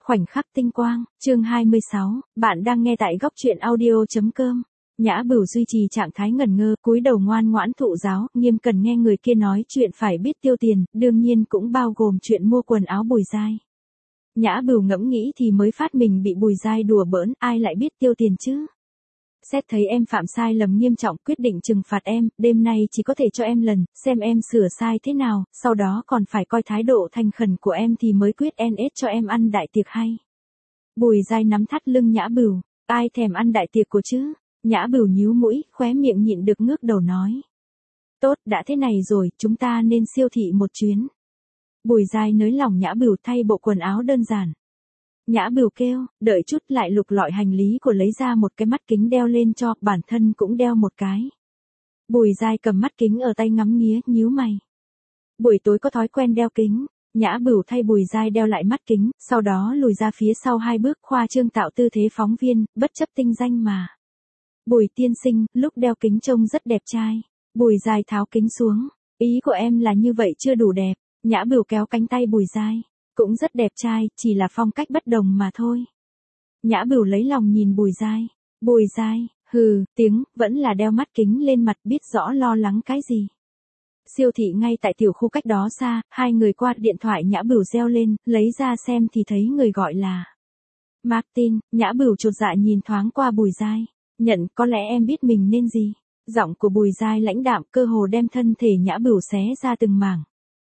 Khoảnh khắc tinh quang, chương 26, bạn đang nghe tại góc truyện audio.com. Nhã Bửu duy trì trạng thái ngẩn ngơ, cúi đầu ngoan ngoãn thụ giáo, nghiêm cần nghe người kia nói chuyện phải biết tiêu tiền, đương nhiên cũng bao gồm chuyện mua quần áo Bùi Giai. Nhã Bửu ngẫm nghĩ thì mới phát mình bị Bùi Giai đùa bỡn, ai lại biết tiêu tiền chứ? Xét thấy em phạm sai lầm nghiêm trọng, quyết định trừng phạt em, đêm nay chỉ có thể cho em lần, xem em sửa sai thế nào, sau đó còn phải coi thái độ thành khẩn của em thì mới quyết NS cho em ăn đại tiệc hay. Bùi Giai nắm thắt lưng Nhã Bửu, ai thèm ăn đại tiệc của chứ? Nhã Bửu nhíu mũi, khóe miệng nhịn được ngước đầu nói. Tốt, đã thế này rồi, chúng ta nên siêu thị một chuyến. Bùi Giai nới lỏng Nhã Bửu thay bộ quần áo đơn giản. Nhã Bửu kêu, đợi chút lại lục lọi hành lý của lấy ra một cái mắt kính đeo lên cho, bản thân cũng đeo một cái. Bùi Giai cầm mắt kính ở tay ngắm nghía, nhíu mày. Buổi tối có thói quen đeo kính. Nhã Bửu thay Bùi Giai đeo lại mắt kính, sau đó lùi ra phía sau 2 bước, khoa trương tạo tư thế phóng viên, bất chấp tinh danh mà. Bùi tiên sinh, lúc đeo kính trông rất đẹp trai. Bùi Giai tháo kính xuống. Ý của em là như vậy chưa đủ đẹp. Nhã Bửu kéo cánh tay Bùi Giai. Cũng rất đẹp trai, chỉ là phong cách bất đồng mà thôi. Nhã Bửu lấy lòng nhìn Bùi Giai. Bùi Giai, hừ, tiếng, vẫn là đeo mắt kính lên mặt, biết rõ lo lắng cái gì. Siêu thị ngay tại tiểu khu cách đó xa, 2 người qua điện thoại Nhã Bửu reo lên, lấy ra xem thì thấy người gọi là Martin. Nhã Bửu chột dạ nhìn thoáng qua Bùi Giai. Nhận, có lẽ em biết mình nên gì. Giọng của Bùi Giai lãnh đạm, cơ hồ đem thân thể Nhã Bửu xé ra từng mảng.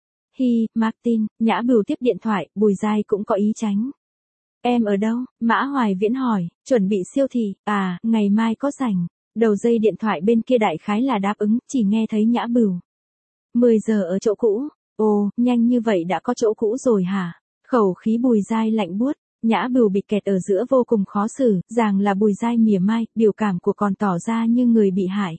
Hi, Martin. Nhã Bửu tiếp điện thoại, Bùi Giai cũng có ý tránh. Em ở đâu? Mã Hoài Viễn hỏi, chuẩn bị siêu thị, à, ngày mai có rảnh. Đầu dây điện thoại bên kia đại khái là đáp ứng, chỉ nghe thấy Nhã Bửu. 10 giờ ở chỗ cũ. Ồ, nhanh như vậy đã có chỗ cũ rồi hả? Khẩu khí Bùi Giai lạnh buốt. Nhã Bửu bị kẹt ở giữa vô cùng khó xử, ràng là Bùi Giai mỉa mai, biểu cảm của còn tỏ ra như người bị hại.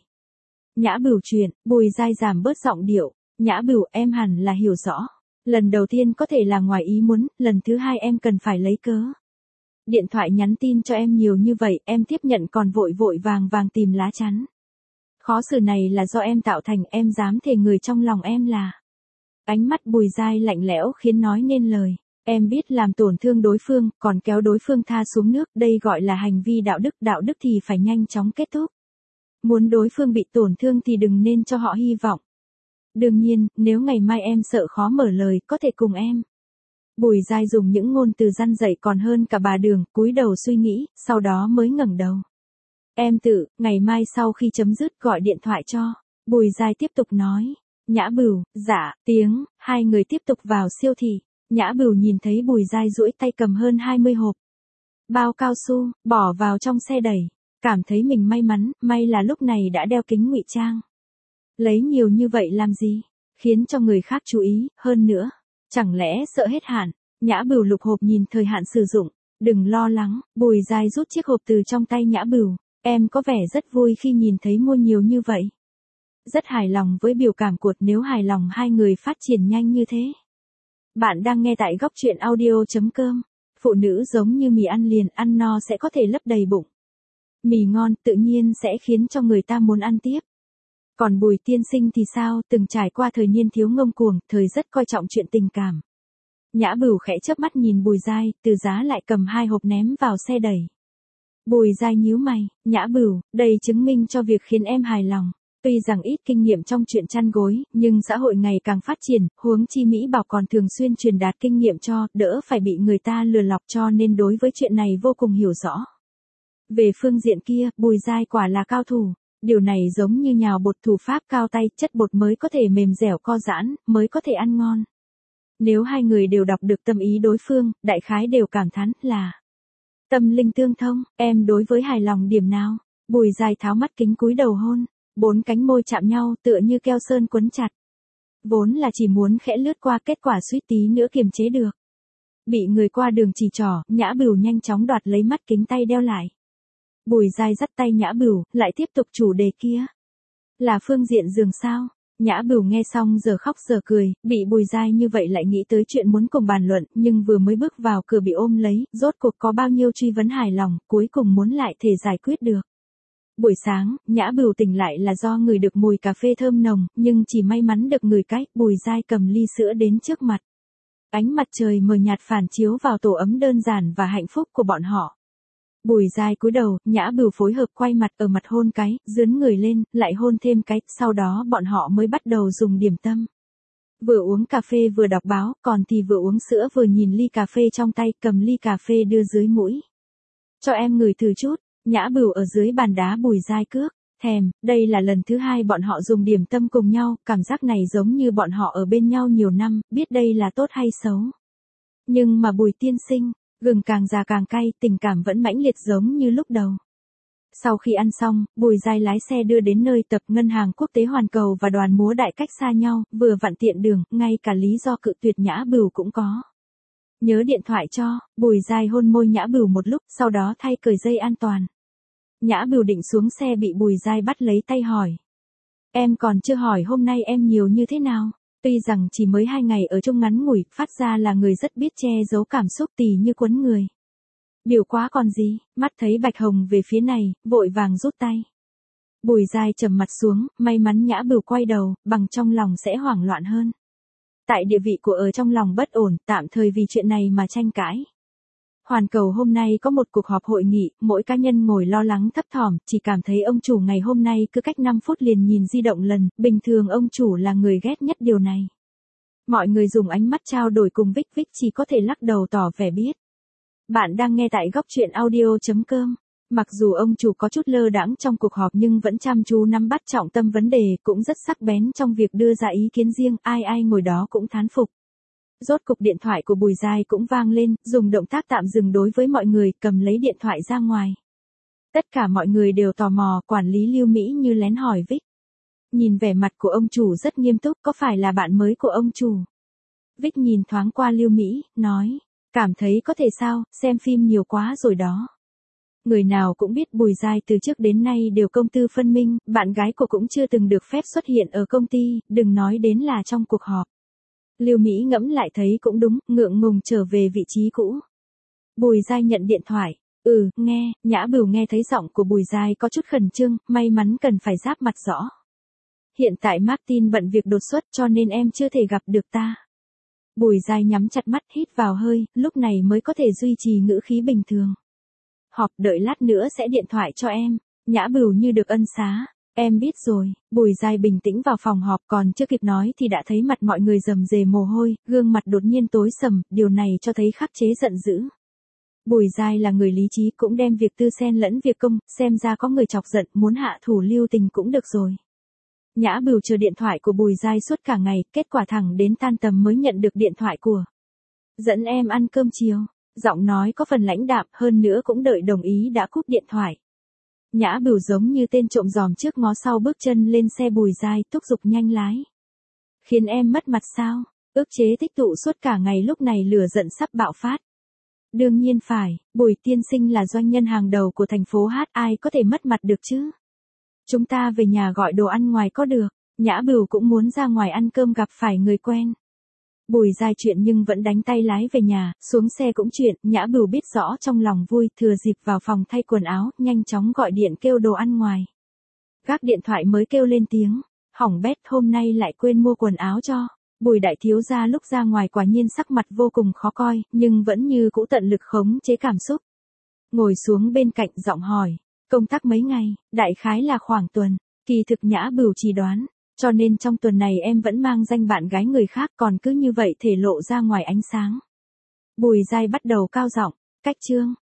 Nhã Bửu chuyện, Bùi Giai giảm bớt giọng điệu. Nhã Bửu, em hẳn là hiểu rõ. Lần đầu tiên có thể là ngoài ý muốn, lần thứ 2 em cần phải lấy cớ. Điện thoại nhắn tin cho em nhiều như vậy, em tiếp nhận còn vội vội vàng vàng tìm lá chắn. Khó xử này là do em tạo thành, em dám thề người trong lòng em là. Ánh mắt Bùi Giai lạnh lẽo khiến nói nên lời. Em biết làm tổn thương đối phương, còn kéo đối phương tha xuống nước, đây gọi là hành vi đạo đức thì phải nhanh chóng kết thúc. Muốn đối phương bị tổn thương thì đừng nên cho họ hy vọng. Đương nhiên, nếu ngày mai em sợ khó mở lời, có thể cùng em. Bùi Giai dùng những ngôn từ răn dạy còn hơn cả bà Đường, cúi đầu suy nghĩ, sau đó mới ngẩng đầu. Em tự, ngày mai sau khi chấm dứt gọi điện thoại cho. Bùi Giai tiếp tục nói. Nhã Bửu, dạ, tiếng, 2 người tiếp tục vào siêu thị. Nhã Bửu nhìn thấy Bùi Giai duỗi tay cầm hơn 20 hộp bao cao su, bỏ vào trong xe đẩy. Cảm thấy mình may mắn, may là lúc này đã đeo kính ngụy trang. Lấy nhiều như vậy làm gì? Khiến cho người khác chú ý, hơn nữa. Chẳng lẽ sợ hết hạn? Nhã Bửu lục hộp nhìn thời hạn sử dụng. Đừng lo lắng, Bùi Giai rút chiếc hộp từ trong tay Nhã Bửu. Em có vẻ rất vui khi nhìn thấy mua nhiều như vậy. Rất hài lòng với biểu cảm của, nếu hài lòng 2 người phát triển nhanh như thế. Bạn đang nghe tại góc truyện audio.com. Phụ nữ giống như mì ăn liền, ăn no sẽ có thể lấp đầy bụng. Mì ngon tự nhiên sẽ khiến cho người ta muốn ăn tiếp. Còn Bùi tiên sinh thì sao, từng trải qua thời niên thiếu ngông cuồng, thời rất coi trọng chuyện tình cảm. Nhã Bửu khẽ chớp mắt nhìn Bùi Giai, từ giá lại cầm 2 hộp ném vào xe đẩy. Bùi Giai nhíu mày, Nhã Bửu, đây chứng minh cho việc khiến em hài lòng. Tuy rằng ít kinh nghiệm trong chuyện chăn gối, nhưng xã hội ngày càng phát triển, huống chi Mỹ Bảo còn thường xuyên truyền đạt kinh nghiệm cho, đỡ phải bị người ta lừa lọc, cho nên đối với chuyện này vô cùng hiểu rõ. Về phương diện kia, Bùi Giai quả là cao thủ. Điều này giống như nhào bột, thủ pháp cao tay, chất bột mới có thể mềm dẻo co giãn, mới có thể ăn ngon. Nếu 2 người đều đọc được tâm ý đối phương, đại khái đều cảm thán là tâm linh tương thông. Em đối với hài lòng điểm nào? Bùi Giai tháo mắt kính cúi đầu hôn. 4 cánh môi chạm nhau tựa như keo sơn quấn chặt. Vốn là chỉ muốn khẽ lướt qua, kết quả suýt tí nữa kiềm chế được. Bị người qua đường chỉ trỏ, Nhã Bửu nhanh chóng đoạt lấy mắt kính tay đeo lại. Bùi Giai dắt tay Nhã Bửu, lại tiếp tục chủ đề kia. Là phương diện giường sao? Nhã Bửu nghe xong giờ khóc giờ cười, bị Bùi Giai như vậy lại nghĩ tới chuyện muốn cùng bàn luận, nhưng vừa mới bước vào cửa bị ôm lấy, rốt cuộc có bao nhiêu truy vấn hài lòng, cuối cùng muốn lại thể giải quyết được. Buổi sáng, Nhã Bửu tỉnh lại là do ngửi được mùi cà phê thơm nồng, nhưng chỉ may mắn được ngửi cái, Bùi Giai cầm ly sữa đến trước mặt. Ánh mặt trời mờ nhạt phản chiếu vào tổ ấm đơn giản và hạnh phúc của bọn họ. Bùi Giai cúi đầu, Nhã Bửu phối hợp quay mặt ở mặt hôn cái, dướn người lên, lại hôn thêm cái, sau đó bọn họ mới bắt đầu dùng điểm tâm. Vừa uống cà phê vừa đọc báo, còn thì vừa uống sữa vừa nhìn ly cà phê trong tay, cầm ly cà phê đưa dưới mũi. Cho em ngửi thử chút, Nhã Bửu ở dưới bàn đá Bùi Giai cước. Thèm, đây là lần thứ hai bọn họ dùng điểm tâm cùng nhau, cảm giác này giống như bọn họ ở bên nhau nhiều năm, biết đây là tốt hay xấu. Nhưng mà Bùi tiên sinh, gừng càng già càng cay, tình cảm vẫn mãnh liệt giống như lúc đầu. Sau khi ăn xong, Bùi Giai lái xe đưa đến nơi tập ngân hàng quốc tế Hoàn Cầu và đoàn múa đại cách xa nhau, vừa vặn tiện đường, ngay cả lý do cự tuyệt Nhã Bửu cũng có. Nhớ điện thoại cho, Bùi Giai hôn môi Nhã Bửu một lúc, sau đó thay cởi dây an toàn. Nhã Bửu định xuống xe bị Bùi Giai bắt lấy tay hỏi. Em còn chưa hỏi hôm nay em nhiều như thế nào? Tuy rằng chỉ mới 2 ngày ở chung ngắn ngủi, phát ra là người rất biết che giấu cảm xúc tỉ như quấn người. Điều quá còn gì, mắt thấy Bạch Hồng về phía này, vội vàng rút tay. Bùi Giai trầm mặt xuống, may mắn Nhã Bửu quay đầu, bằng trong lòng sẽ hoảng loạn hơn. Tại địa vị của ở trong lòng bất ổn, tạm thời vì chuyện này mà tranh cãi. Hoàn Cầu hôm nay có một cuộc họp hội nghị, mỗi cá nhân ngồi lo lắng thấp thỏm, chỉ cảm thấy ông chủ ngày hôm nay cứ cách 5 phút liền nhìn di động lần, bình thường ông chủ là người ghét nhất điều này. Mọi người dùng ánh mắt trao đổi cùng Vic Vic chỉ có thể lắc đầu tỏ vẻ biết. Bạn đang nghe tại góc truyện audio.com. Mặc dù ông chủ có chút lơ đãng trong cuộc họp nhưng vẫn chăm chú nắm bắt trọng tâm vấn đề, cũng rất sắc bén trong việc đưa ra ý kiến riêng, ai ngồi đó cũng thán phục. Rốt cục điện thoại của Bùi Giai cũng vang lên, dùng động tác tạm dừng đối với mọi người, cầm lấy điện thoại ra ngoài. Tất cả mọi người đều tò mò, quản lý Lưu Mỹ như lén hỏi Vic. Nhìn vẻ mặt của ông chủ rất nghiêm túc, có phải là bạn mới của ông chủ? Vic nhìn thoáng qua Lưu Mỹ, nói, cảm thấy có thể sao, xem phim nhiều quá rồi đó. Người nào cũng biết Bùi Giai từ trước đến nay đều công tư phân minh, bạn gái cô cũng chưa từng được phép xuất hiện ở công ty, đừng nói đến là trong cuộc họp. Lưu Mỹ ngẫm lại thấy cũng đúng, ngượng ngùng trở về vị trí cũ. Bùi Giai nhận điện thoại. Nghe, Nhã Bửu nghe thấy giọng của Bùi Giai có chút khẩn trương, may mắn cần phải giáp mặt rõ. Hiện tại Martin bận việc đột xuất cho nên em chưa thể gặp được ta. Bùi Giai nhắm chặt mắt hít vào hơi, lúc này mới có thể duy trì ngữ khí bình thường. Họp đợi lát nữa sẽ điện thoại cho em. Nhã Bửu như được ân xá. Em biết rồi, Bùi Giai bình tĩnh vào phòng họp còn chưa kịp nói thì đã thấy mặt mọi người rầm rề mồ hôi, gương mặt đột nhiên tối sầm, điều này cho thấy khắc chế giận dữ. Bùi Giai là người lý trí cũng đem việc tư xen lẫn việc công, xem ra có người chọc giận muốn hạ thủ lưu tình cũng được rồi. Nhã Bửu chờ điện thoại của Bùi Giai suốt cả ngày, kết quả thẳng đến tan tầm mới nhận được điện thoại của. Dẫn em ăn cơm chiều, giọng nói có phần lãnh đạm hơn nữa cũng đợi đồng ý đã cúp điện thoại. Nhã Bửu giống như tên trộm giòm trước ngó sau bước chân lên xe Bùi Giai thúc giục nhanh lái. Khiến em mất mặt sao, ức chế tích tụ suốt cả ngày lúc này lửa giận sắp bạo phát. Đương nhiên phải, Bùi tiên sinh là doanh nhân hàng đầu của thành phố Hát, ai có thể mất mặt được chứ. Chúng ta về nhà gọi đồ ăn ngoài có được, Nhã Bửu cũng muốn ra ngoài ăn cơm gặp phải người quen. Bùi Giai chuyện nhưng vẫn đánh tay lái về nhà, xuống xe cũng chuyện, Nhã Bửu biết rõ trong lòng vui, thừa dịp vào phòng thay quần áo, nhanh chóng gọi điện kêu đồ ăn ngoài. Gác điện thoại mới kêu lên tiếng, hỏng bét hôm nay lại quên mua quần áo cho. Bùi đại thiếu gia lúc ra ngoài quả nhiên sắc mặt vô cùng khó coi, nhưng vẫn như cũ tận lực khống chế cảm xúc. Ngồi xuống bên cạnh giọng hỏi, công tác mấy ngày, đại khái là khoảng tuần, kỳ thực Nhã Bửu chỉ đoán. Cho nên trong tuần này em vẫn mang danh bạn gái người khác còn cứ như vậy thể lộ ra ngoài ánh sáng. Bùi Giai bắt đầu cao giọng, cách chương,